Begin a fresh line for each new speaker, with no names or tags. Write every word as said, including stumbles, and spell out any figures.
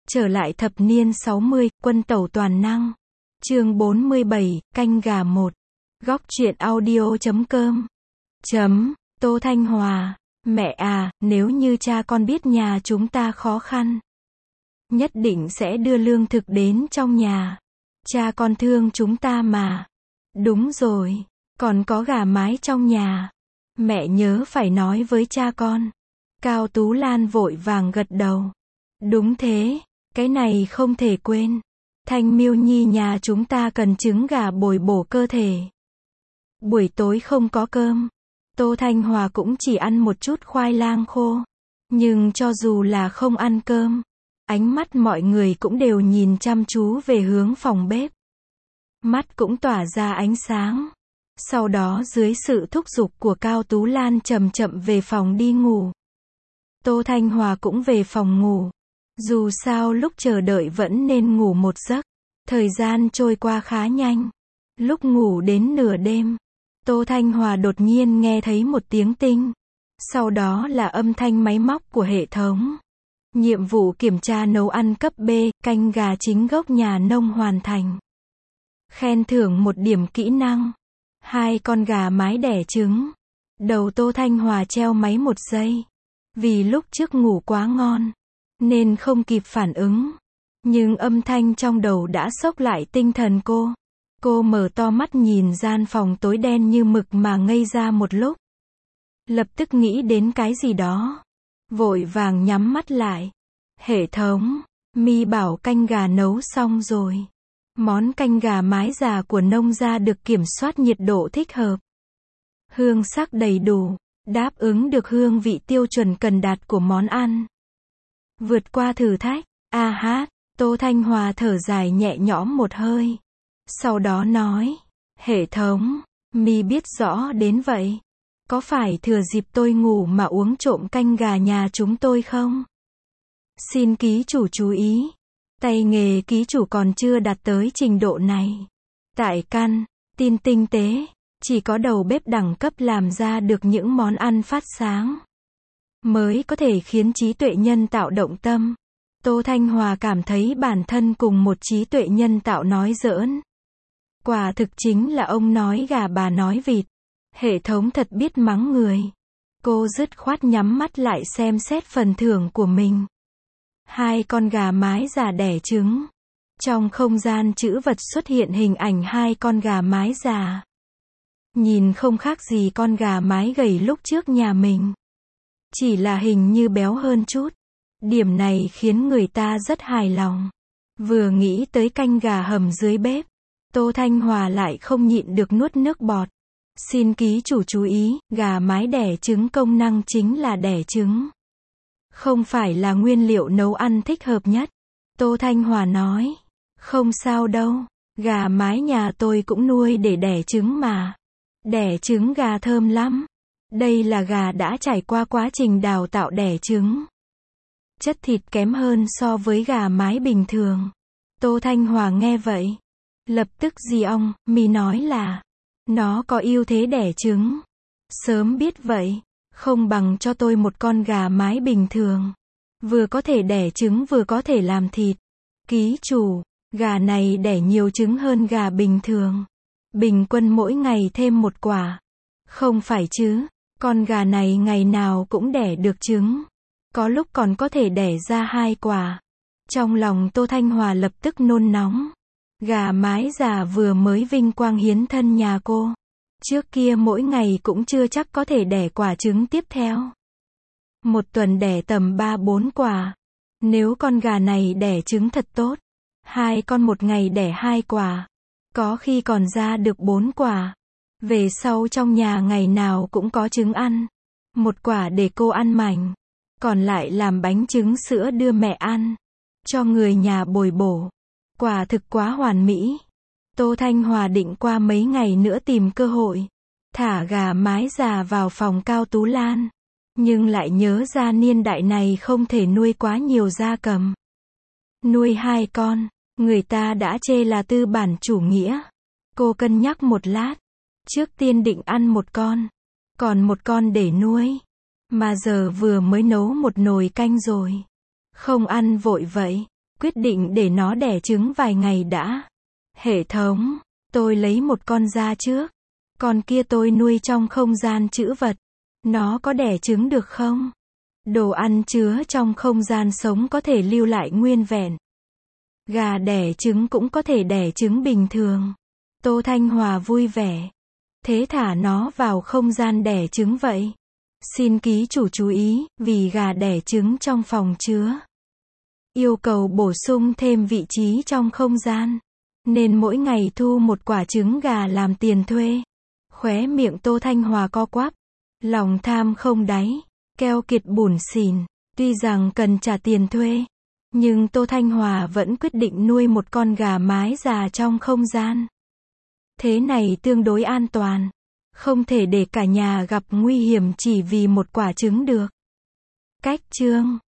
Trở lại thập niên sáu mươi, quân tẩu toàn năng. Chương bốn mươi bảy, canh gà một. Góc truyện audio chấm com. Chấm, Tô Thanh Hòa. Mẹ à, nếu như cha con biết nhà chúng ta khó khăn, nhất định sẽ đưa lương thực đến trong nhà. Cha con thương chúng ta mà. Đúng rồi, còn có gà mái trong nhà. Mẹ nhớ phải nói với cha con. Cao Tú Lan vội vàng gật đầu. Đúng thế, cái này không thể quên. Thanh Miêu Nhi nhà chúng ta cần trứng gà bồi bổ cơ thể. Buổi tối không có cơm, Tô Thanh Hòa cũng chỉ ăn một chút khoai lang khô. Nhưng cho dù là không ăn cơm, ánh mắt mọi người cũng đều nhìn chăm chú về hướng phòng bếp. Mắt cũng tỏa ra ánh sáng. Sau đó dưới sự thúc giục của Cao Tú Lan chậm chậm về phòng đi ngủ. Tô Thanh Hòa cũng về phòng ngủ. Dù sao lúc chờ đợi vẫn nên ngủ một giấc. Thời gian trôi qua khá nhanh. Lúc ngủ đến nửa đêm, Tô Thanh Hòa đột nhiên nghe thấy một tiếng tinh. Sau đó là âm thanh máy móc của hệ thống. Nhiệm vụ kiểm tra nấu ăn cấp B, canh gà chính gốc nhà nông hoàn thành. Khen thưởng một điểm kỹ năng. Hai con gà mái đẻ trứng. Đầu Tô Thanh Hòa treo máy một giây. Vì lúc trước ngủ quá ngon, nên không kịp phản ứng. Nhưng âm thanh trong đầu đã xốc lại tinh thần cô. Cô mở to mắt nhìn gian phòng tối đen như mực mà ngây ra một lúc. Lập tức nghĩ đến cái gì đó. Vội vàng nhắm mắt lại. Hệ thống, mi bảo canh gà nấu xong rồi. Món canh gà mái già của nông gia được kiểm soát nhiệt độ thích hợp. Hương sắc đầy đủ, đáp ứng được hương vị tiêu chuẩn cần đạt của món ăn. Vượt qua thử thách, a hát, Tô Thanh Hòa thở dài nhẹ nhõm một hơi. Sau đó nói, hệ thống, mi biết rõ đến vậy. Có phải thừa dịp tôi ngủ mà uống trộm canh gà nhà chúng tôi không? Xin ký chủ chú ý. Tay nghề ký chủ còn chưa đạt tới trình độ này. Tại căn tin tinh tế, chỉ có đầu bếp đẳng cấp làm ra được những món ăn phát sáng, mới có thể khiến trí tuệ nhân tạo động tâm. Tô Thanh Hòa cảm thấy bản thân cùng một trí tuệ nhân tạo nói giỡn. Quả thực chính là ông nói gà bà nói vịt. Hệ thống thật biết mắng người. Cô dứt khoát nhắm mắt lại xem xét phần thưởng của mình. Hai con gà mái già đẻ trứng. Trong không gian trữ vật xuất hiện hình ảnh hai con gà mái già. Nhìn không khác gì con gà mái gầy lúc trước nhà mình. Chỉ là hình như béo hơn chút. Điểm này khiến người ta rất hài lòng. Vừa nghĩ tới canh gà hầm dưới bếp, Tô Thanh Hòa lại không nhịn được nuốt nước bọt. Xin ký chủ chú ý, gà mái đẻ trứng công năng chính là đẻ trứng. Không phải là nguyên liệu nấu ăn thích hợp nhất. Tô Thanh Hòa nói, không sao đâu, gà mái nhà tôi cũng nuôi để đẻ trứng mà. Đẻ trứng gà thơm lắm. Đây là gà đã trải qua quá trình đào tạo đẻ trứng. Chất thịt kém hơn so với gà mái bình thường. Tô Thanh Hòa nghe vậy, lập tức di ong, mi nói là nó có ưu thế đẻ trứng. Sớm biết vậy, không bằng cho tôi một con gà mái bình thường. Vừa có thể đẻ trứng vừa có thể làm thịt. Ký chủ, gà này đẻ nhiều trứng hơn gà bình thường. Bình quân mỗi ngày thêm một quả. Không phải chứ, con gà này ngày nào cũng đẻ được trứng. Có lúc còn có thể đẻ ra hai quả. Trong lòng Tô Thanh Hòa lập tức nôn nóng. Gà mái già vừa mới vinh quang hiến thân nhà cô. Trước kia mỗi ngày cũng chưa chắc có thể đẻ quả trứng tiếp theo. Một tuần đẻ tầm ba bốn quả. Nếu con gà này đẻ trứng thật tốt, hai con một ngày đẻ hai quả. Có khi còn ra được bốn quả. Về sau trong nhà ngày nào cũng có trứng ăn. Một quả để cô ăn mảnh. Còn lại làm bánh trứng sữa đưa mẹ ăn. Cho người nhà bồi bổ. Quả thực quá hoàn mỹ. Tô Thanh Hòa định qua mấy ngày nữa tìm cơ hội. Thả gà mái già vào phòng Cao Tú Lan. Nhưng lại nhớ ra niên đại này không thể nuôi quá nhiều gia cầm. Nuôi hai con, người ta đã chê là tư bản chủ nghĩa. Cô cân nhắc một lát. Trước tiên định ăn một con. Còn một con để nuôi. Mà giờ vừa mới nấu một nồi canh rồi. Không ăn vội vậy. Quyết định để nó đẻ trứng vài ngày đã. Hệ thống, tôi lấy một con ra trước. Con kia tôi nuôi trong không gian trữ vật. Nó có đẻ trứng được không? Đồ ăn chứa trong không gian sống có thể lưu lại nguyên vẹn. Gà đẻ trứng cũng có thể đẻ trứng bình thường. Tô Thanh Hòa vui vẻ. Thế thả nó vào không gian đẻ trứng vậy. Xin ký chủ chú ý, vì gà đẻ trứng trong phòng chứa. Yêu cầu bổ sung thêm vị trí trong không gian. Nên mỗi ngày thu một quả trứng gà làm tiền thuê. Khóe miệng Tô Thanh Hòa co quắp. Lòng tham không đáy. Keo kiệt bủn xỉn. Tuy rằng cần trả tiền thuê. Nhưng Tô Thanh Hòa vẫn quyết định nuôi một con gà mái già trong không gian. Thế này tương đối an toàn. Không thể để cả nhà gặp nguy hiểm chỉ vì một quả trứng được. Cách chương